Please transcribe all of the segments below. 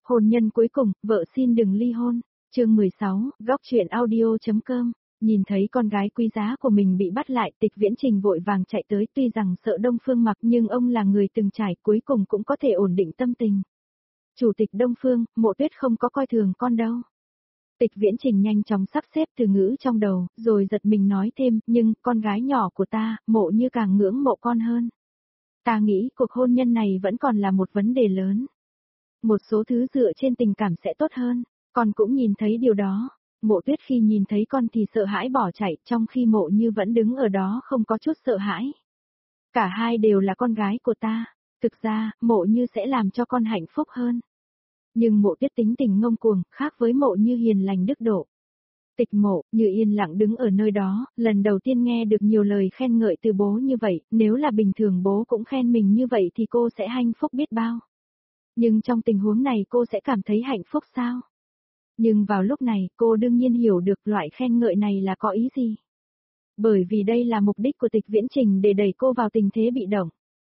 Hôn nhân cuối cùng, vợ xin đừng ly hôn. Chương 16, góc truyện audio.com. Nhìn thấy con gái quý giá của mình bị bắt lại, Tịch Viễn Trình vội vàng chạy tới, tuy rằng sợ Đông Phương Mặc nhưng ông là người từng trải, cuối cùng cũng có thể ổn định tâm tình. Chủ tịch Đông Phương, Mộ Tuyết không có coi thường con đâu. Tịch Viễn Trình nhanh chóng sắp xếp từ ngữ trong đầu, rồi giật mình nói thêm, nhưng con gái nhỏ của ta, Mộ Như càng ngưỡng mộ con hơn. Ta nghĩ cuộc hôn nhân này vẫn còn là một vấn đề lớn. Một số thứ dựa trên tình cảm sẽ tốt hơn, con cũng nhìn thấy điều đó. Mộ Tuyết khi nhìn thấy con thì sợ hãi bỏ chạy, trong khi Mộ Như vẫn đứng ở đó không có chút sợ hãi. Cả hai đều là con gái của ta, thực ra, Mộ Như sẽ làm cho con hạnh phúc hơn. Nhưng Mộ Tuyết tính tình ngông cuồng, khác với Mộ Như hiền lành đức độ. Tịch Mộ Như yên lặng đứng ở nơi đó, lần đầu tiên nghe được nhiều lời khen ngợi từ bố như vậy, nếu là bình thường bố cũng khen mình như vậy thì cô sẽ hạnh phúc biết bao. Nhưng trong tình huống này cô sẽ cảm thấy hạnh phúc sao? Nhưng vào lúc này, cô đương nhiên hiểu được loại khen ngợi này là có ý gì. Bởi vì đây là mục đích của Tịch Viễn Trình để đẩy cô vào tình thế bị động.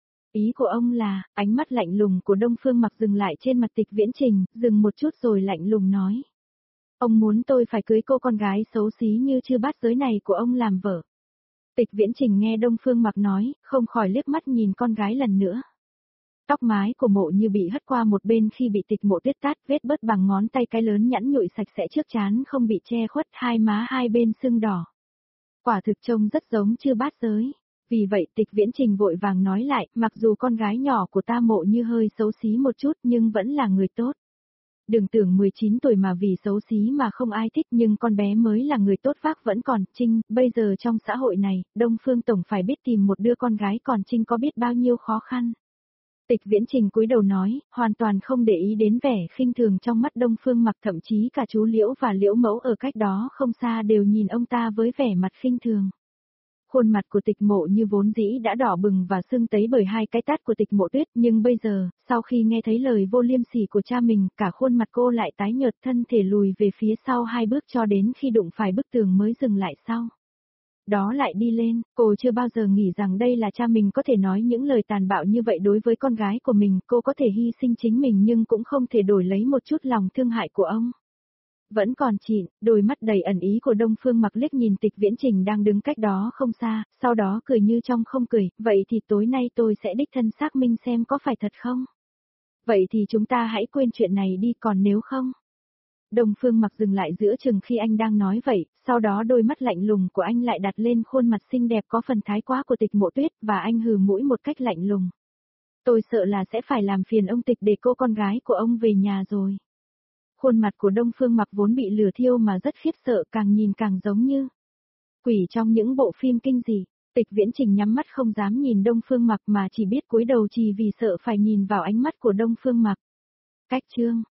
Ý của ông là, ánh mắt lạnh lùng của Đông Phương Mặc dừng lại trên mặt Tịch Viễn Trình, dừng một chút rồi lạnh lùng nói. Ông muốn tôi phải cưới cô con gái xấu xí như chư bát giới này của ông làm vợ. Tịch Viễn Trình nghe Đông Phương Mặc nói, không khỏi liếc mắt nhìn con gái lần nữa. Tóc mái của Mộ Như bị hất qua một bên khi bị Tịch Mộ Tuyết tát, vết bớt bằng ngón tay cái lớn nhẵn nhụi sạch sẽ trước trán không bị che khuất, hai má hai bên sưng đỏ. Quả thực trông rất giống chư bát giới. Vì vậy Tịch Viễn Trình vội vàng nói lại, mặc dù con gái nhỏ của ta Mộ Như hơi xấu xí một chút nhưng vẫn là người tốt. Đừng tưởng 19 tuổi mà vì xấu xí mà không ai thích, nhưng con bé mới là người tốt vác vẫn còn. Trinh, bây giờ trong xã hội này, Đông Phương Tổng phải biết tìm một đứa con gái còn Trinh có biết bao nhiêu khó khăn. Tịch Viễn Trình cúi đầu nói, hoàn toàn không để ý đến vẻ khinh thường trong mắt Đông Phương Mặc, thậm chí cả chú Liễu và Liễu Mẫu ở cách đó không xa đều nhìn ông ta với vẻ mặt khinh thường. Khuôn mặt của Tịch Mộ Như vốn dĩ đã đỏ bừng và sưng tấy bởi hai cái tát của Tịch Mộ Tuyết, nhưng bây giờ, sau khi nghe thấy lời vô liêm sỉ của cha mình, cả khuôn mặt cô lại tái nhợt, thân thể lùi về phía sau hai bước cho đến khi đụng phải bức tường mới dừng lại sau. Đó lại đi lên, cô chưa bao giờ nghĩ rằng đây là cha mình có thể nói những lời tàn bạo như vậy đối với con gái của mình, cô có thể hy sinh chính mình nhưng cũng không thể đổi lấy một chút lòng thương hại của ông. Vẫn còn chịn, đôi mắt đầy ẩn ý của Đông Phương Mặc liếc nhìn Tịch Viễn Trình đang đứng cách đó không xa, sau đó cười như trong không cười, vậy thì tối nay tôi sẽ đích thân xác minh xem có phải thật không? Vậy thì chúng ta hãy quên chuyện này đi, còn nếu không? Đông Phương Mặc dừng lại giữa chừng khi anh đang nói vậy, sau đó đôi mắt lạnh lùng của anh lại đặt lên khuôn mặt xinh đẹp có phần thái quá của Tịch Mộ Tuyết, và anh hừ mũi một cách lạnh lùng. Tôi sợ là sẽ phải làm phiền ông Tịch để cô con gái của ông về nhà rồi. Khuôn mặt của Đông Phương Mặc vốn bị lửa thiêu mà rất khiếp sợ, càng nhìn càng giống như quỷ trong những bộ phim kinh dị. Tịch Viễn Trình nhắm mắt không dám nhìn Đông Phương Mặc mà chỉ biết cúi đầu chỉ vì sợ phải nhìn vào ánh mắt của Đông Phương Mặc. Cách chương